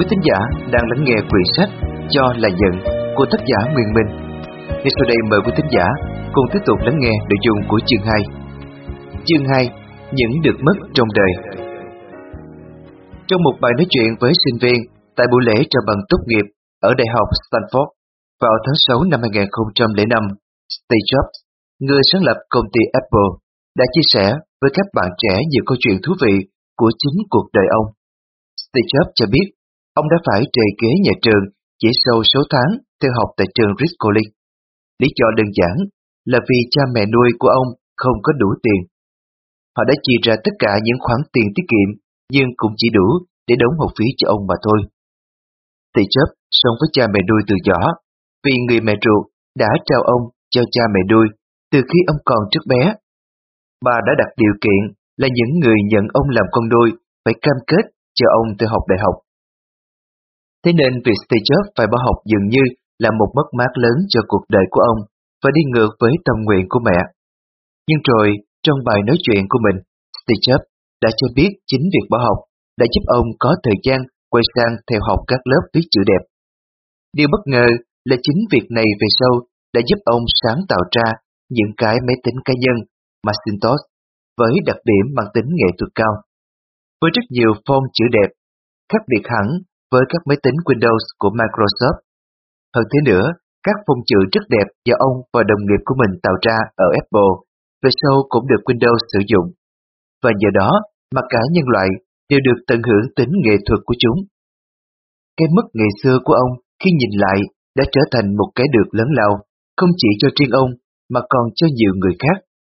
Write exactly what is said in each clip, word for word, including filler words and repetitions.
quý thính giả đang lắng nghe quyển sách Cho là Giận của tác giả Nguyên Minh. Ngay sau đây mời quý thính giả cùng tiếp tục lắng nghe nội dung của chương hai. Chương hai: Những được mất trong đời. Trong một bài nói chuyện với sinh viên tại buổi lễ trao bằng tốt nghiệp ở Đại học Stanford vào tháng sáu năm hai nghìn không trăm lẻ năm, Steve Jobs, người sáng lập công ty Apple, đã chia sẻ với các bạn trẻ nhiều câu chuyện thú vị của chính cuộc đời ông. Steve Jobs cho biết ông đã phải trề ghế nhà trường chỉ sau sáu tháng theo học tại trường Reed College. Lý do đơn giản là vì cha mẹ nuôi của ông không có đủ tiền. Họ đã chi ra tất cả những khoản tiền tiết kiệm nhưng cũng chỉ đủ để đóng học phí cho ông mà thôi. Steve Jobs sống với cha mẹ nuôi từ nhỏ vì người mẹ ruột đã trao ông cho cha mẹ nuôi từ khi ông còn rất bé. Bà đã đặt điều kiện là những người nhận ông làm con nuôi phải cam kết cho ông theo học đại học. Thế nên việc Steve Jobs phải bỏ học dường như là một mất mát lớn cho cuộc đời của ông và đi ngược với tâm nguyện của mẹ. Nhưng rồi, trong bài nói chuyện của mình, Steve Jobs đã cho biết chính việc bỏ học đã giúp ông có thời gian quay sang theo học các lớp viết chữ đẹp. Điều bất ngờ là chính việc này về sau đã giúp ông sáng tạo ra những cái máy tính cá nhân Macintosh với đặc điểm mang tính nghệ thuật cao, với rất nhiều font chữ đẹp, khác biệt hẳn với các máy tính Windows của Microsoft. Hơn thế nữa, các phông chữ rất đẹp do ông và đồng nghiệp của mình tạo ra ở Apple về sau cũng được Windows sử dụng, và nhờ đó mà cả nhân loại đều được tận hưởng tính nghệ thuật của chúng. Cái mất ngày xưa của ông khi nhìn lại đã trở thành một cái được lớn lao, không chỉ cho riêng ông mà còn cho nhiều người khác.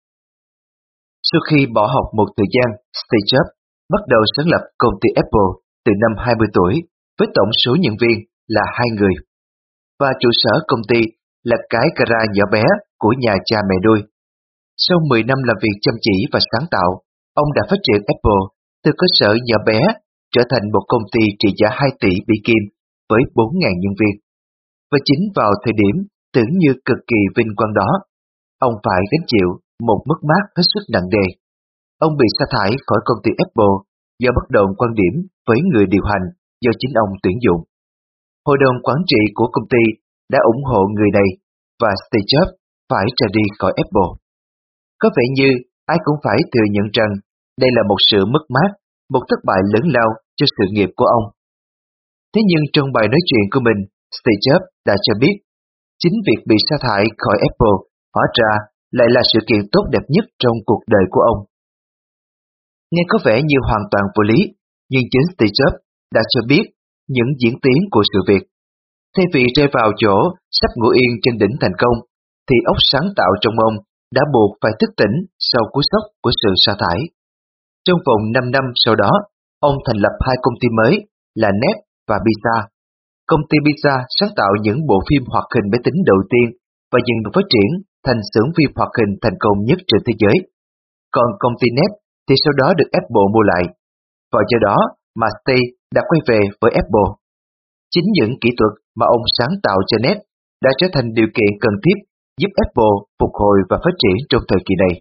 Sau khi bỏ học một thời gian, Steve Jobs bắt đầu sáng lập công ty Apple từ năm hai mươi tuổi với tổng số nhân viên là hai người. Và trụ sở công ty là cái gara nhỏ bé của nhà cha mẹ nuôi. Sau mười năm làm việc chăm chỉ và sáng tạo, ông đã phát triển Apple từ cơ sở nhỏ bé trở thành một công ty trị giá hai tỷ Mỹ Kim với bốn nghìn nhân viên. Và chính vào thời điểm tưởng như cực kỳ vinh quang đó, ông phải gánh chịu một mất mát hết sức nặng nề. Ông bị sa thải khỏi công ty Apple do bất đồng quan điểm với người điều hành do chính ông tuyển dụng. Hội đồng quản trị của công ty đã ủng hộ người này và Steve Jobs phải ra đi khỏi Apple. Có vẻ như ai cũng phải thừa nhận rằng đây là một sự mất mát, một thất bại lớn lao cho sự nghiệp của ông. Thế nhưng trong bài nói chuyện của mình, Steve Jobs đã cho biết chính việc bị sa thải khỏi Apple hóa ra lại là sự kiện tốt đẹp nhất trong cuộc đời của ông. Nghe có vẻ như hoàn toàn vô lý, nhưng chính Steve Jobs đã cho biết những diễn tiến của sự việc. Thay vì rơi vào chỗ sắp ngủ yên trên đỉnh thành công, thì óc sáng tạo trong ông đã buộc phải thức tỉnh sau cú sốc của sự sa thải. Trong vòng năm năm sau đó, ông thành lập hai công ty mới là Net và Pizza. Công ty Pizza sáng tạo những bộ phim hoạt hình máy tính đầu tiên và dần được phát triển thành xưởng phim hoạt hình thành công nhất trên thế giới. Còn công ty Net thì sau đó được Apple mua lại, và do đó mà Steve đã quay về với Apple. Chính những kỹ thuật mà ông sáng tạo cho Net đã trở thành điều kiện cần thiết giúp Apple phục hồi và phát triển trong thời kỳ này.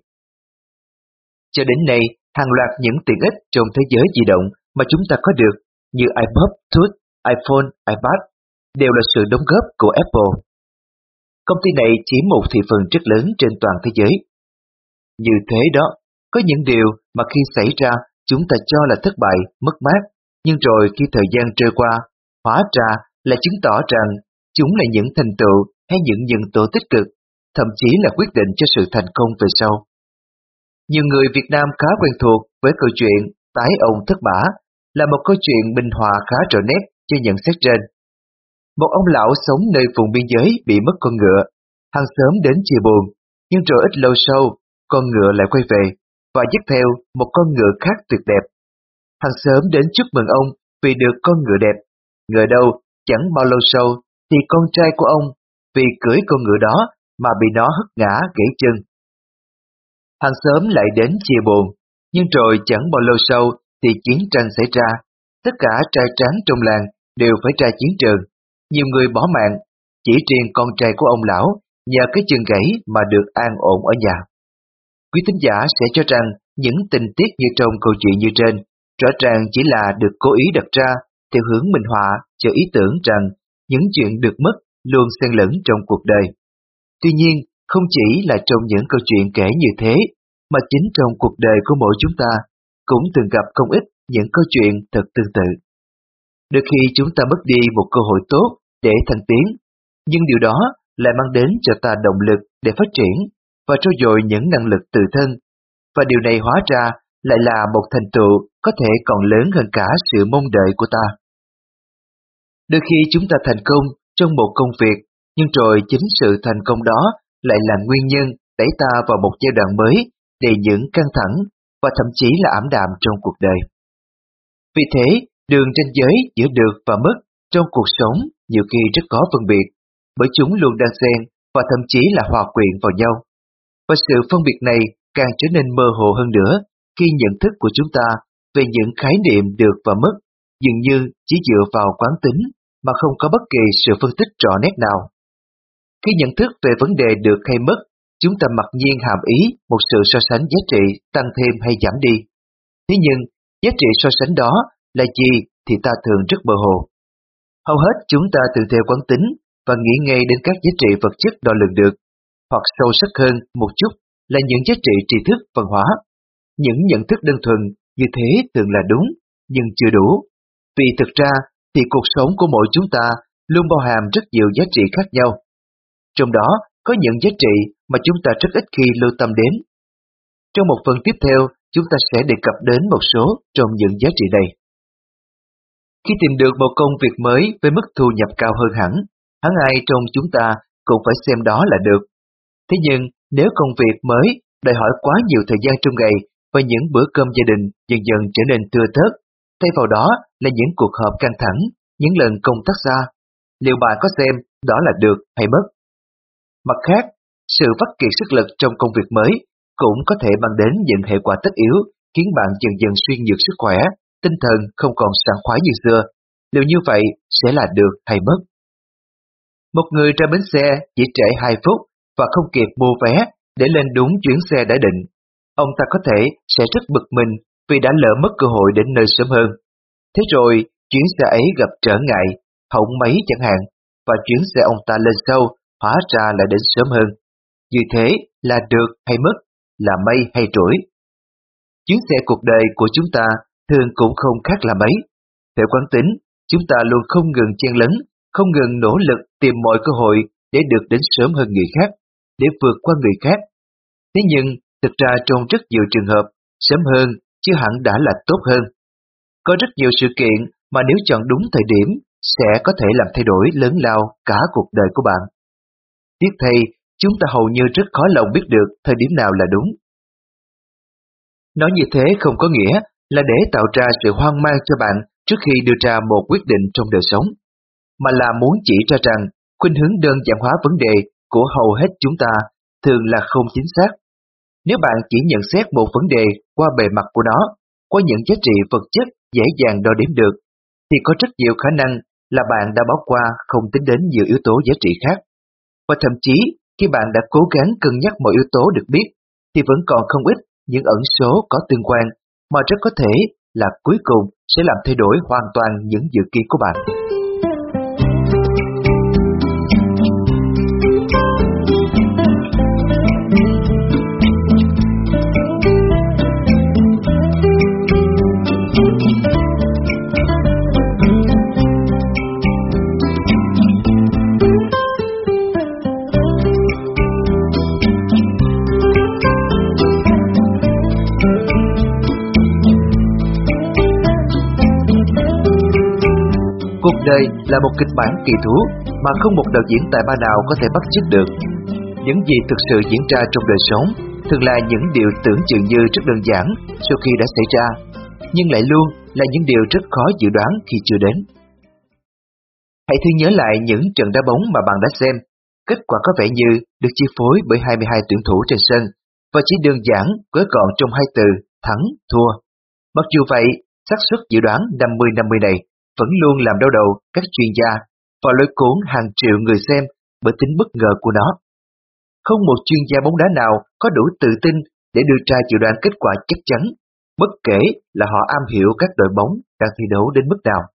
Cho đến nay, hàng loạt những tiện ích trong thế giới di động mà chúng ta có được như iPod Touch, iPhone, iPad đều là sự đóng góp của Apple. Công ty này chiếm một thị phần rất lớn trên toàn thế giới. Như thế đó, có những điều mà khi xảy ra chúng ta cho là thất bại, mất mát, nhưng rồi khi thời gian trôi qua, hóa ra là chứng tỏ rằng chúng là những thành tựu hay những nhân tố tích cực, thậm chí là quyết định cho sự thành công về sau. Nhiều người Việt Nam khá quen thuộc với câu chuyện tái ông thất bả, là một câu chuyện minh họa khá rõ nét cho nhận xét trên. Một ông lão sống nơi vùng biên giới bị mất con ngựa, hàng xóm đến chia buồn, nhưng rồi ít lâu sau, con ngựa lại quay về và dắt theo một con ngựa khác tuyệt đẹp. Hàng xóm đến chúc mừng ông vì được con ngựa đẹp. Ngờ đâu, chẳng bao lâu sau thì con trai của ông vì cưỡi con ngựa đó mà bị nó hất ngã gãy chân. Hàng xóm lại đến chia buồn, nhưng rồi chẳng bao lâu sau thì chiến tranh xảy ra. Tất cả trai tráng trong làng đều phải ra chiến trường. Nhiều người bỏ mạng, chỉ riêng con trai của ông lão nhờ cái chân gãy mà được an ổn ở nhà. Quý thính giả sẽ cho rằng những tình tiết như trong câu chuyện như trên rõ ràng chỉ là được cố ý đặt ra theo hướng minh họa cho ý tưởng rằng những chuyện được mất luôn xen lẫn trong cuộc đời. Tuy nhiên, không chỉ là trong những câu chuyện kể như thế, mà chính trong cuộc đời của mỗi chúng ta cũng từng gặp không ít những câu chuyện thật tương tự. Đôi khi chúng ta mất đi một cơ hội tốt để thăng tiến, nhưng điều đó lại mang đến cho ta động lực để phát triển và trau dồi những năng lực tự thân, và điều này hóa ra lại là một thành tựu có thể còn lớn hơn cả sự mong đợi của ta. Đôi khi chúng ta thành công trong một công việc, nhưng rồi chính sự thành công đó lại là nguyên nhân đẩy ta vào một giai đoạn mới đầy những căng thẳng và thậm chí là ảm đạm trong cuộc đời. Vì thế, đường ranh giới giữa được và mất trong cuộc sống nhiều khi rất khó phân biệt, bởi chúng luôn đang xen và thậm chí là hòa quyện vào nhau. Và sự phân biệt này càng trở nên mơ hồ hơn nữa khi nhận thức của chúng ta về những khái niệm được và mất dường như chỉ dựa vào quán tính mà không có bất kỳ sự phân tích rõ nét nào. Khi nhận thức về vấn đề được hay mất, chúng ta mặc nhiên hàm ý một sự so sánh giá trị tăng thêm hay giảm đi. Thế nhưng, giá trị so sánh đó là gì thì ta thường rất mơ hồ. Hầu hết chúng ta thường theo quán tính và nghĩ ngay đến các giá trị vật chất đo lường được, hoặc sâu sắc hơn một chút là những giá trị tri thức văn hóa. Những nhận thức đơn thuần như thế thường là đúng, nhưng chưa đủ. Vì thực ra thì cuộc sống của mỗi chúng ta luôn bao hàm rất nhiều giá trị khác nhau. Trong đó có những giá trị mà chúng ta rất ít khi lưu tâm đến. Trong một phần tiếp theo, chúng ta sẽ đề cập đến một số trong những giá trị này. Khi tìm được một công việc mới với mức thu nhập cao hơn hẳn, hẳn ai trong chúng ta cũng phải xem đó là được. Thế nhưng, nếu công việc mới đòi hỏi quá nhiều thời gian trong ngày và những bữa cơm gia đình dần dần trở nên thưa thớt, thay vào đó là những cuộc họp căng thẳng, những lần công tác xa, liệu bạn có xem đó là được hay mất? Mặt khác, sự vắt kiệt sức lực trong công việc mới cũng có thể mang đến những hệ quả tất yếu khiến bạn dần dần suy nhược sức khỏe, tinh thần không còn sảng khoái như xưa. Liệu như vậy sẽ là được hay mất? Một người ra bến xe chỉ trễ hai phút và không kịp mua vé để lên đúng chuyến xe đã định. Ông ta có thể sẽ rất bực mình vì đã lỡ mất cơ hội đến nơi sớm hơn. Thế rồi, chuyến xe ấy gặp trở ngại, hỏng máy chẳng hạn, và chuyến xe ông ta lên sau hóa ra lại đến sớm hơn. Như thế là được hay mất, là may hay rủi. Chuyến xe cuộc đời của chúng ta thường cũng không khác là mấy. Theo quán tính, chúng ta luôn không ngừng chen lấn, không ngừng nỗ lực tìm mọi cơ hội để được đến sớm hơn người khác, để vượt qua người khác. Thế nhưng, thực ra trong rất nhiều trường hợp, sớm hơn chứ hẳn đã là tốt hơn. Có rất nhiều sự kiện mà nếu chọn đúng thời điểm sẽ có thể làm thay đổi lớn lao cả cuộc đời của bạn. Tiếc thay, chúng ta hầu như rất khó lòng biết được thời điểm nào là đúng. Nói như thế không có nghĩa là để tạo ra sự hoang mang cho bạn trước khi đưa ra một quyết định trong đời sống, mà là muốn chỉ ra rằng khuynh hướng đơn giản hóa vấn đề của hầu hết chúng ta thường là không chính xác. Nếu bạn chỉ nhận xét một vấn đề qua bề mặt của nó, qua những giá trị vật chất dễ dàng đo đếm được, thì có rất nhiều khả năng là bạn đã bỏ qua không tính đến nhiều yếu tố giá trị khác. Và thậm chí, khi bạn đã cố gắng cân nhắc mọi yếu tố được biết, thì vẫn còn không ít những ẩn số có tương quan mà rất có thể là cuối cùng sẽ làm thay đổi hoàn toàn những dự kiến của bạn. Cuộc đời là một kịch bản kỳ thú mà không một đạo diễn tài ba nào có thể bắt chước được. Những gì thực sự diễn ra trong đời sống thường là những điều tưởng chừng như rất đơn giản sau khi đã xảy ra, nhưng lại luôn là những điều rất khó dự đoán khi chưa đến. Hãy thử nhớ lại những trận đá bóng mà bạn đã xem. Kết quả có vẻ như được chi phối bởi hai mươi hai tuyển thủ trên sân và chỉ đơn giản gói gọn trong hai từ thắng, thua. Mặc dù vậy, xác suất dự đoán năm mươi năm mươi này vẫn luôn làm đau đầu các chuyên gia và lôi cuốn hàng triệu người xem bởi tính bất ngờ của nó. Không một chuyên gia bóng đá nào có đủ tự tin để đưa ra dự đoán kết quả chắc chắn, bất kể là họ am hiểu các đội bóng đang thi đấu đến mức nào.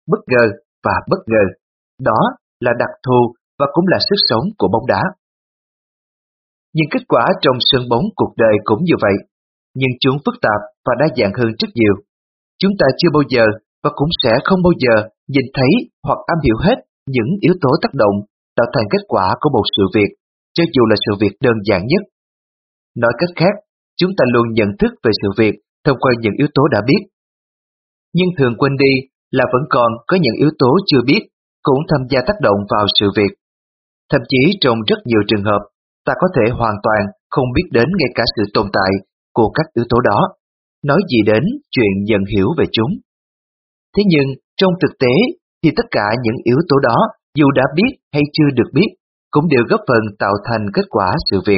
bất ngờ và bất ngờ. Đó là đặc thù và cũng là sức sống của bóng đá. Nhưng kết quả trong sân bóng cuộc đời cũng như vậy, nhưng chúng phức tạp và đa dạng hơn rất nhiều. Chúng ta chưa bao giờ và cũng sẽ không bao giờ nhìn thấy hoặc am hiểu hết những yếu tố tác động tạo thành kết quả của một sự việc, cho dù là sự việc đơn giản nhất. Nói cách khác, chúng ta luôn nhận thức về sự việc thông qua những yếu tố đã biết. Nhưng thường quên đi là vẫn còn có những yếu tố chưa biết cũng tham gia tác động vào sự việc. Thậm chí trong rất nhiều trường hợp, ta có thể hoàn toàn không biết đến ngay cả sự tồn tại của các yếu tố đó, nói gì đến chuyện nhận hiểu về chúng. Thế nhưng, trong thực tế thì tất cả những yếu tố đó, dù đã biết hay chưa được biết, cũng đều góp phần tạo thành kết quả sự việc.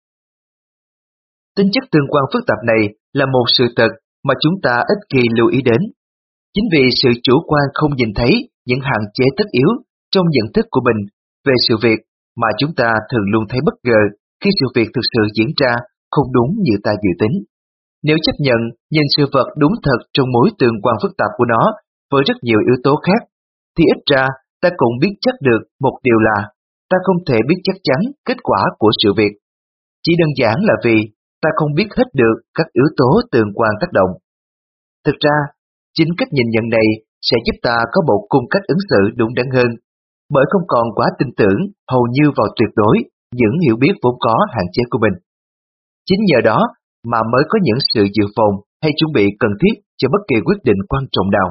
Tính chất tương quan phức tạp này là một sự thật mà chúng ta ít khi lưu ý đến. Chính vì sự chủ quan không nhìn thấy những hạn chế tất yếu trong nhận thức của mình về sự việc mà chúng ta thường luôn thấy bất ngờ khi sự việc thực sự diễn ra không đúng như ta dự tính. Nếu chấp nhận nhìn sự vật đúng thật trong mối tương quan phức tạp của nó với rất nhiều yếu tố khác, thì ít ra ta cũng biết chắc được một điều là ta không thể biết chắc chắn kết quả của sự việc. Chỉ đơn giản là vì ta không biết hết được các yếu tố tương quan tác động. Thực ra, chính cách nhìn nhận này sẽ giúp ta có một cung cách ứng xử đúng đắn hơn, bởi không còn quá tin tưởng hầu như vào tuyệt đối những hiểu biết vốn có hạn chế của mình. Chính nhờ đó mà mới có những sự dự phòng hay chuẩn bị cần thiết cho bất kỳ quyết định quan trọng nào.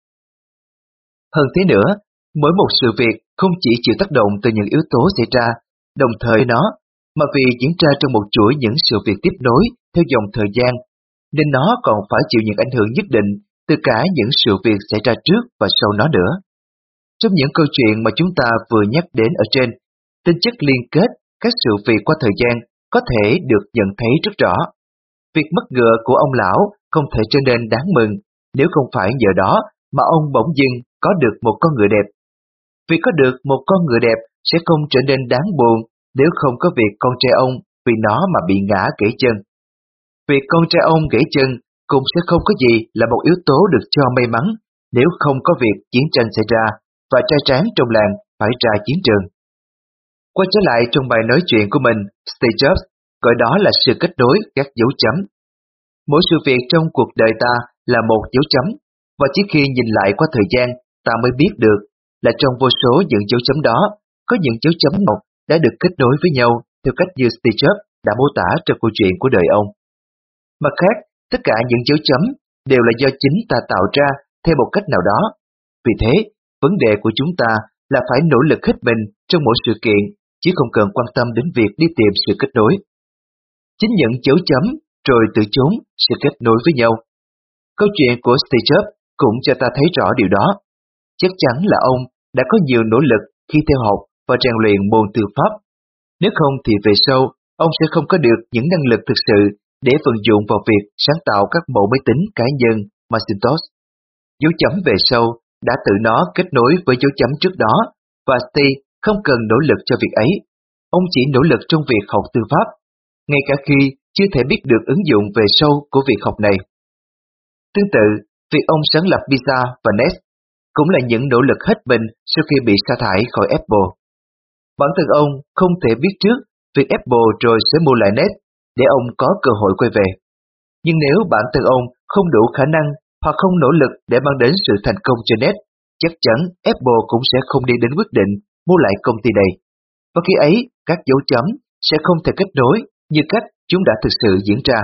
Hơn thế nữa, mỗi một sự việc không chỉ chịu tác động từ những yếu tố xảy ra đồng thời nó, mà vì diễn ra trong một chuỗi những sự việc tiếp nối theo dòng thời gian, nên nó còn phải chịu những ảnh hưởng nhất định từ cả những sự việc xảy ra trước và sau nó nữa. Trong những câu chuyện mà chúng ta vừa nhắc đến ở trên, tính chất liên kết các sự việc qua thời gian có thể được nhận thấy rất rõ. Việc mất ngựa của ông lão không thể trở nên đáng mừng nếu không phải nhờ đó mà ông bỗng dưng có được một con ngựa đẹp. Việc có được một con ngựa đẹp sẽ không trở nên đáng buồn nếu không có việc con trai ông vì nó mà bị ngã gãy chân. Việc con trai ông gãy chân cũng sẽ không có gì là một yếu tố được cho may mắn nếu không có việc chiến tranh xảy ra và trai tráng trong làng phải ra chiến trường. Quay trở lại trong bài nói chuyện của mình, Steve Jobs gọi đó là sự kết nối các dấu chấm. Mỗi sự việc trong cuộc đời ta là một dấu chấm, và chỉ khi nhìn lại qua thời gian, ta mới biết được là trong vô số những dấu chấm đó, có những dấu chấm một đã được kết nối với nhau theo cách như Steve Jobs đã mô tả trong câu chuyện của đời ông. Mặt khác, tất cả những dấu chấm đều là do chính ta tạo ra theo một cách nào đó. Vì thế, vấn đề của chúng ta là phải nỗ lực hết mình trong mỗi sự kiện, chứ không cần quan tâm đến việc đi tìm sự kết nối. Chính những dấu chấm rồi tự chúng sẽ kết nối với nhau. Câu chuyện của Steve Jobs cũng cho ta thấy rõ điều đó. Chắc chắn là ông đã có nhiều nỗ lực khi theo học và rèn luyện môn tư pháp. Nếu không thì về sau, ông sẽ không có được những năng lực thực sự để vận dụng vào việc sáng tạo các bộ máy tính cá nhân Macintosh. Dấu chấm về sau đã tự nó kết nối với dấu chấm trước đó, và Steve không cần nỗ lực cho việc ấy. Ông chỉ nỗ lực trong việc học tư pháp, ngay cả khi chưa thể biết được ứng dụng về sau của việc học này. Tương tự, việc ông sáng lập Pizza và Nest cũng là những nỗ lực hết mình sau khi bị sa thải khỏi Apple. Bản thân ông không thể biết trước việc Apple rồi sẽ mua lại Nest để ông có cơ hội quay về. Nhưng nếu bản thân ông không đủ khả năng hoặc không nỗ lực để mang đến sự thành công cho Nest, chắc chắn Apple cũng sẽ không đi đến quyết định mua lại công ty này. Và khi ấy, các dấu chấm sẽ không thể kết nối như cách chúng đã thực sự diễn ra.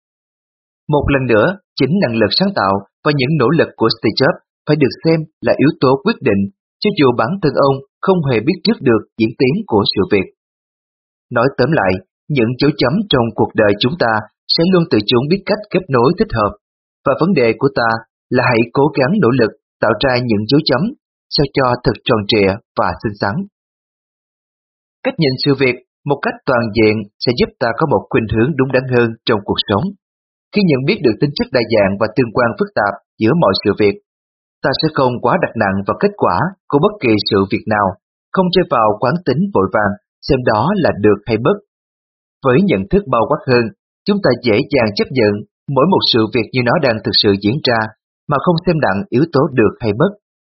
Một lần nữa, chính năng lực sáng tạo và những nỗ lực của Steve Jobs phải được xem là yếu tố quyết định, cho dù bản thân ông không hề biết trước được diễn tiến của sự việc. Nói tóm lại, những dấu chấm trong cuộc đời chúng ta sẽ luôn tự chúng biết cách kết nối thích hợp, và vấn đề của ta là hãy cố gắng nỗ lực tạo ra những dấu chấm sao cho thật tròn trịa và xinh xắn. Cách nhìn sự việc một cách toàn diện sẽ giúp ta có một khuynh hướng đúng đắn hơn trong cuộc sống. Khi nhận biết được tính chất đa dạng và tương quan phức tạp giữa mọi sự việc, ta sẽ không quá đặt nặng vào kết quả của bất kỳ sự việc nào, không rơi vào quán tính vội vàng xem đó là được hay bất. Với nhận thức bao quát hơn, chúng ta dễ dàng chấp nhận mỗi một sự việc như nó đang thực sự diễn ra mà không xem nặng yếu tố được hay bất.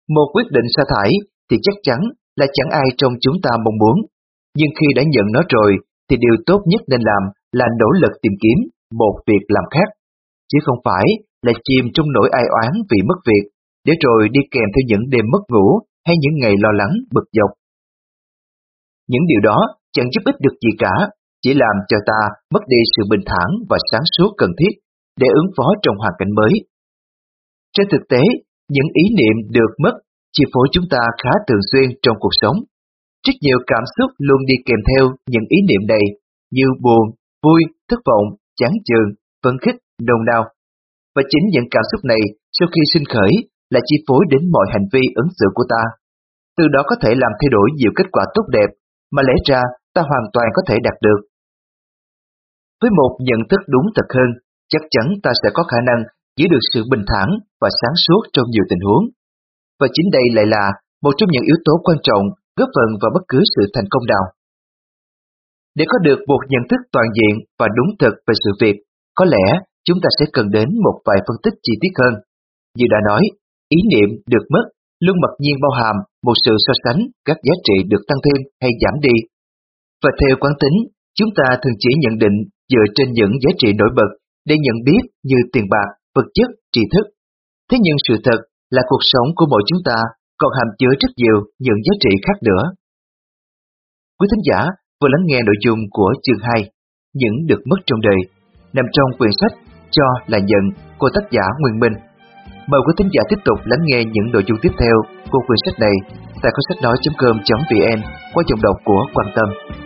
Một quyết định sa thải thì chắc chắn là chẳng ai trong chúng ta mong muốn, nhưng khi đã nhận nó rồi thì điều tốt nhất nên làm là nỗ lực tìm kiếm một việc làm khác, chứ không phải là chìm trong nỗi ai oán vì mất việc, để rồi đi kèm theo những đêm mất ngủ hay những ngày lo lắng bực dọc. Những điều đó chẳng giúp ích được gì cả, chỉ làm cho ta mất đi sự bình thản và sáng suốt cần thiết để ứng phó trong hoàn cảnh mới. Trên thực tế, những ý niệm được mất chi phối chúng ta khá thường xuyên trong cuộc sống. Rất nhiều cảm xúc luôn đi kèm theo những ý niệm này, như buồn, vui, thất vọng, chán chường, phấn khích, nôn nao. Và chính những cảm xúc này sau khi sinh khởi là chi phối đến mọi hành vi ứng xử của ta. Từ đó có thể làm thay đổi nhiều kết quả tốt đẹp mà lẽ ra ta hoàn toàn có thể đạt được. Với một nhận thức đúng thật hơn, chắc chắn ta sẽ có khả năng giữ được sự bình thản và sáng suốt trong nhiều tình huống. Và chính đây lại là một trong những yếu tố quan trọng góp phần vào bất cứ sự thành công nào. Để có được một nhận thức toàn diện và đúng thực về sự việc, có lẽ chúng ta sẽ cần đến một vài phân tích chi tiết hơn. Như đã nói, ý niệm được mất luôn mặc nhiên bao hàm một sự so sánh các giá trị được tăng thêm hay giảm đi. Và theo quán tính, chúng ta thường chỉ nhận định dựa trên những giá trị nổi bật để nhận biết như tiền bạc, vật chất, tri thức. Thế nhưng sự thật là cuộc sống của mỗi chúng ta còn hàm chứa rất nhiều những giá trị khác nữa. Quý thính giả vừa lắng nghe nội dung của chương hai, những được mất trong đời, nằm trong quyển sách Cho là nhận của tác giả Nguyên Minh. Mời quý thính giả tiếp tục lắng nghe những nội dung tiếp theo của quyển sách này tại kho sách nói chấm com chấm vn qua giọng đọc của Quan Tâm.